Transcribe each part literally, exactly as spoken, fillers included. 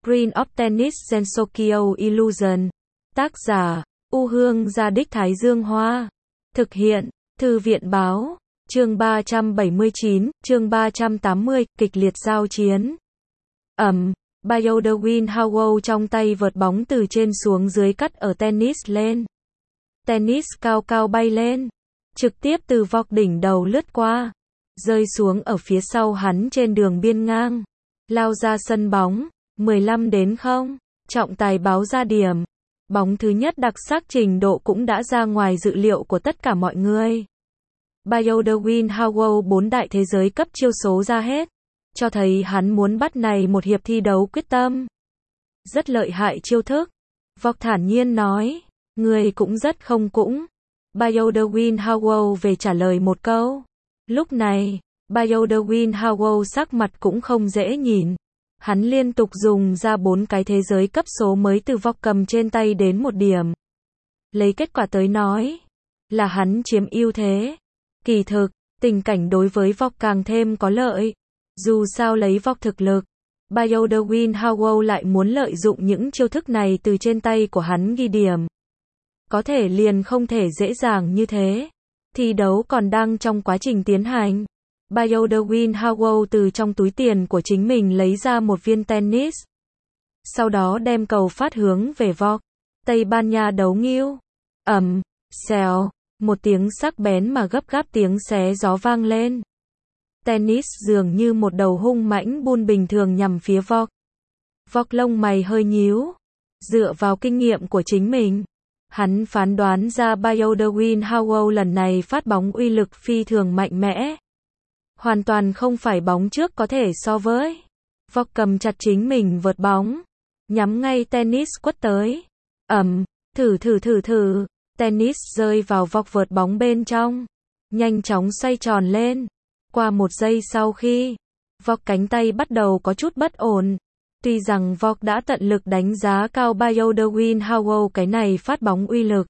Screen of Tennis Gensokyo Illusion. Tác giả, U Hương Gia Đích Thái Dương Hoa. Thực hiện, Thư viện Báo. Chương ba trăm bảy mươi chín, chương ba trăm tám mươi, kịch liệt giao chiến. Ầm, Byoderwin Howell trong tay vợt bóng từ trên xuống dưới cắt ở tennis lên. Tennis cao cao bay lên, trực tiếp từ vọc đỉnh đầu lướt qua, rơi xuống ở phía sau hắn trên đường biên ngang, lao ra sân bóng, mười lăm đến không, trọng tài báo ra điểm. Bóng thứ nhất đặc sắc trình độ cũng đã ra ngoài dự liệu của tất cả mọi người. Byoderwin Howell bốn đại thế giới cấp chiêu số ra hết, cho thấy hắn muốn bắt này một hiệp thi đấu quyết tâm. Rất lợi hại chiêu thức. Vọc thản nhiên nói, người cũng rất không cũng. Byoderwin Howell về trả lời một câu. Lúc này, Byoderwin Howell sắc mặt cũng không dễ nhìn. Hắn liên tục dùng ra bốn cái thế giới cấp số mới từ vọc cầm trên tay đến một điểm. Lấy kết quả tới nói, là hắn chiếm ưu thế. Kỳ thực, tình cảnh đối với vọc càng thêm có lợi. Dù sao lấy vọc thực lực, Byoderwin Howell lại muốn lợi dụng những chiêu thức này từ trên tay của hắn ghi điểm. Có thể liền không thể dễ dàng như thế. Thi đấu còn đang trong quá trình tiến hành. Byoderwin Howell từ trong túi tiền của chính mình lấy ra một viên tennis. Sau đó đem cầu phát hướng về vọc. Tây Ban Nha đấu nghiêu. Ầm, xèo, một tiếng sắc bén mà gấp gáp tiếng xé gió vang lên. Tennis dường như một đầu hung mãnh buôn bình thường nhằm phía vọc. Vọc lông mày hơi nhíu. Dựa vào kinh nghiệm của chính mình, hắn phán đoán ra Byoderwin Howell lần này phát bóng uy lực phi thường mạnh mẽ. Hoàn toàn không phải bóng trước có thể so với. Vọc cầm chặt chính mình vợt bóng, nhắm ngay tennis quất tới. Ầm, thử thử thử thử, tennis rơi vào vọc vợt bóng bên trong, nhanh chóng xoay tròn lên. Qua một giây sau khi, vọc cánh tay bắt đầu có chút bất ổn. Tuy rằng vọc đã tận lực đánh giá cao Byoderwin Howell cái này phát bóng uy lực.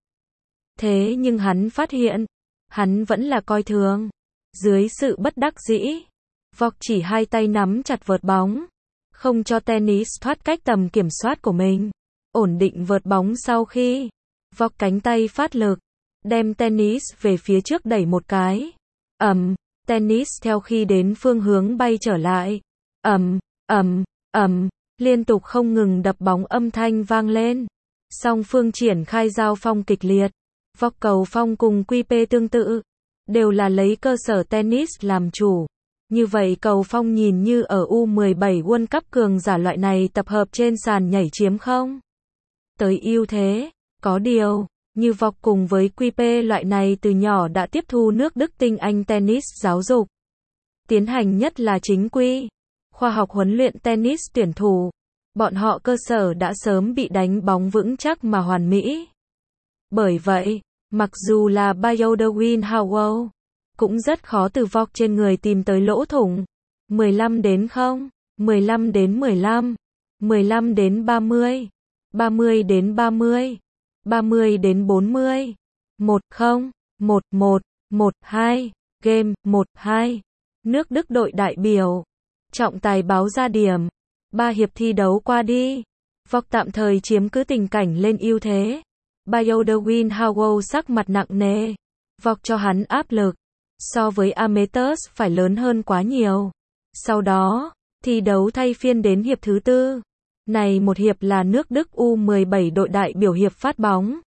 Thế nhưng hắn phát hiện, hắn vẫn là coi thường. Dưới sự bất đắc dĩ, vọc chỉ hai tay nắm chặt vợt bóng, không cho tennis thoát cách tầm kiểm soát của mình. Ổn định vợt bóng sau khi, vọc cánh tay phát lực, đem tennis về phía trước đẩy một cái. Ầm, tennis theo khi đến phương hướng bay trở lại. Ầm, ầm, ầm, liên tục không ngừng đập bóng âm thanh vang lên. Song phương triển khai giao phong kịch liệt. Vọc cầu phong cùng quy pê tương tự, đều là lấy cơ sở tennis làm chủ. Như vậy cầu phong nhìn như ở U mười bảy World Cup cường giả loại này tập hợp trên sàn nhảy chiếm không tới ưu thế. Có điều, như vọc cùng với quy pê loại này từ nhỏ đã tiếp thu nước Đức tinh anh tennis giáo dục, tiến hành nhất là chính quy khoa học huấn luyện tennis tuyển thủ. Bọn họ cơ sở đã sớm bị đánh bóng vững chắc mà hoàn mỹ. Bởi vậy, mặc dù là Byoderwin Howell, cũng rất khó từ vọc trên người tìm tới lỗ thủng. mười lăm đến không, mười lăm đến mười lăm, mười lăm đến ba mươi, ba mươi đến ba mươi, ba mươi đến bốn mươi, một không, một một, một hai, game, một hai. Nước Đức đội đại biểu. Trọng tài báo ra điểm. Ba hiệp thi đấu qua đi. Vọc tạm thời chiếm cứ tình cảnh lên ưu thế. Byoderwin Howell sắc mặt nặng nề. Vọc cho hắn áp lực. So với amateurs phải lớn hơn quá nhiều. Sau đó, thi đấu thay phiên đến hiệp thứ tư. Này một hiệp là nước Đức U mười bảy đội đại biểu hiệp phát bóng.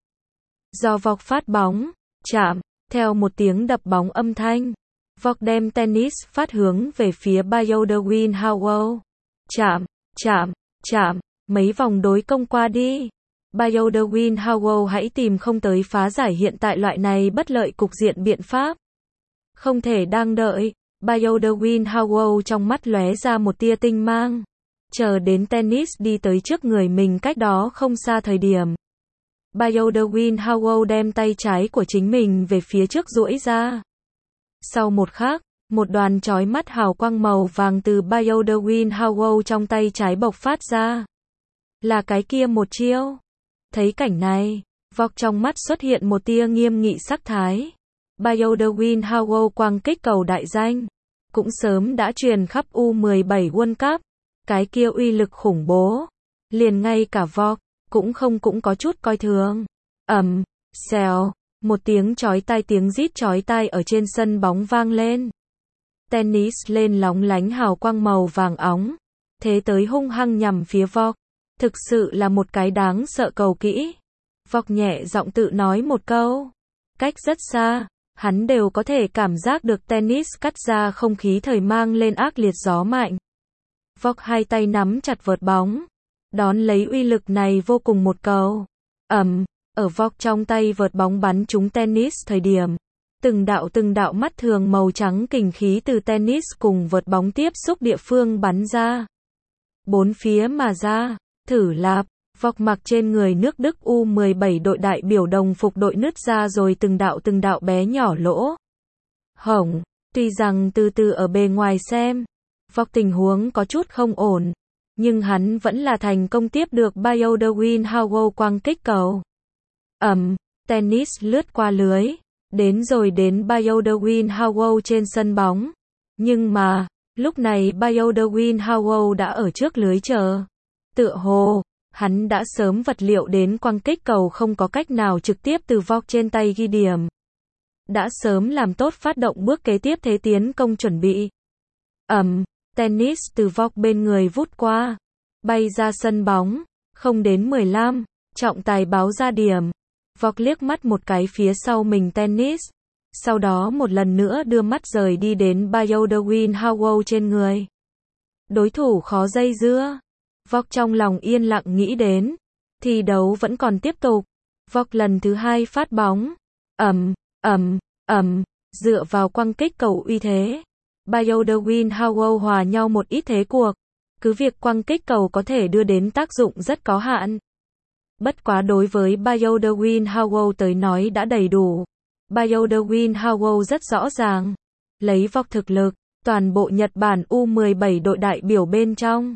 Do vọc phát bóng, chạm, theo một tiếng đập bóng âm thanh. Vọc đem tennis phát hướng về phía Byoderwin Howell. Chạm, chạm, chạm, mấy vòng đối công qua đi. Byoderwin Howell hãy tìm không tới phá giải hiện tại loại này bất lợi cục diện biện pháp. Không thể đang đợi, Byoderwin Howell trong mắt lóe ra một tia tinh mang. Chờ đến tennis đi tới trước người mình cách đó không xa thời điểm. Byoderwin Howell đem tay trái của chính mình về phía trước duỗi ra. Sau một khắc, một đoàn chói mắt hào quang màu vàng từ Byoderwin Howell trong tay trái bộc phát ra. Là cái kia một chiêu. Thấy cảnh này, vọc trong mắt xuất hiện một tia nghiêm nghị sắc thái. Byoderwin Howell quang kích cầu đại danh, cũng sớm đã truyền khắp U mười bảy World Cup. Cái kia uy lực khủng bố, liền ngay cả Vok, cũng không cũng có chút coi thường. Ầm, xèo, một tiếng chói tai tiếng rít chói tai ở trên sân bóng vang lên. Tennis lên lóng lánh hào quang màu vàng óng, thế tới hung hăng nhằm phía Vok. Thực sự là một cái đáng sợ cầu kỹ. Vok nhẹ giọng tự nói một câu. Cách rất xa, hắn đều có thể cảm giác được tennis cắt ra không khí thời mang lên ác liệt gió mạnh. Vok hai tay nắm chặt vợt bóng, đón lấy uy lực này vô cùng một cầu. Ầm, ở Vok trong tay vợt bóng bắn trúng tennis thời điểm. Từng đạo từng đạo mắt thường màu trắng kình khí từ tennis cùng vợt bóng tiếp xúc địa phương bắn ra. Bốn phía mà ra, thử lạp, Vok mặc trên người nước Đức U mười bảy đội đại biểu đồng phục đội nứt ra rồi từng đạo từng đạo bé nhỏ lỗ hổng, tuy rằng từ từ ở bề ngoài xem, Vok tình huống có chút không ổn, nhưng hắn vẫn là thành công tiếp được Bioderwin Howell quăng kích cầu. Ầm, tennis lướt qua lưới, đến rồi đến Bioderwin Howell trên sân bóng. Nhưng mà, lúc này Bioderwin Howell đã ở trước lưới chờ. Tựa hồ, hắn đã sớm vật liệu đến quăng kích cầu không có cách nào trực tiếp từ Vok trên tay ghi điểm. Đã sớm làm tốt phát động bước kế tiếp thế tiến công chuẩn bị. Ầm, tennis từ Vok bên người vút qua, bay ra sân bóng, không đến mười lăm, trọng tài báo ra điểm. Vok liếc mắt một cái phía sau mình tennis, sau đó một lần nữa đưa mắt rời đi đến Bioderwin Howell trên người. Đối thủ khó dây dưa. Vok trong lòng yên lặng nghĩ đến. Thi đấu vẫn còn tiếp tục. Vok lần thứ hai phát bóng. Ầm, ầm, ầm, dựa vào quăng kích cầu uy thế. Bioderwin Howell hòa nhau một ít thế cuộc. Cứ việc quăng kích cầu có thể đưa đến tác dụng rất có hạn. Bất quá đối với Bioderwin Howell tới nói đã đầy đủ. Bioderwin Howell rất rõ ràng. Lấy Vok thực lực, toàn bộ Nhật Bản U mười bảy đội đại biểu bên trong.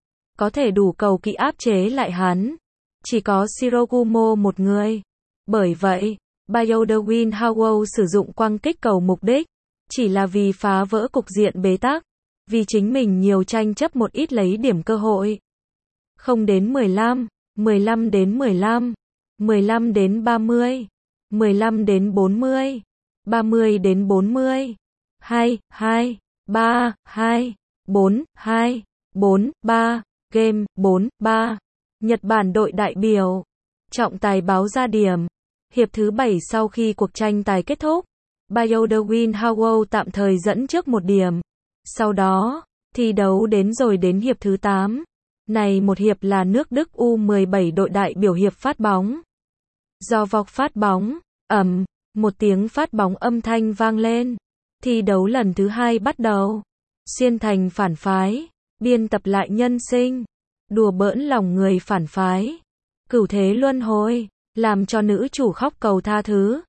Có thể đủ cầu kỹ áp chế lại hắn. Chỉ có Shirogumo một người. Bởi vậy, Bioderwin Howell sử dụng quăng kích cầu mục đích. Chỉ là vì phá vỡ cục diện bế tắc. Vì chính mình nhiều tranh chấp một ít lấy điểm cơ hội. Không đến mười lăm, mười lăm đến mười lăm, mười lăm đến ba mươi, mười lăm đến bốn mươi, ba mươi đến bốn mươi, hai, hai, ba, hai, bốn, hai, bốn, ba, game, bốn, ba. Nhật Bản đội đại biểu. Trọng tài báo ra điểm. Hiệp thứ bảy sau khi cuộc tranh tài kết thúc, Bioderwin Howell tạm thời dẫn trước một điểm. Sau đó, thi đấu đến rồi đến hiệp thứ tám. Này một hiệp là nước Đức U mười bảy đội đại biểu hiệp phát bóng. Do Vok phát bóng, ầm, một tiếng phát bóng âm thanh vang lên. Thi đấu lần thứ hai bắt đầu. Xuyên thành phản phái, biên tập lại nhân sinh, đùa bỡn lòng người phản phái. Cửu thế luân hồi, làm cho nữ chủ khóc cầu tha thứ.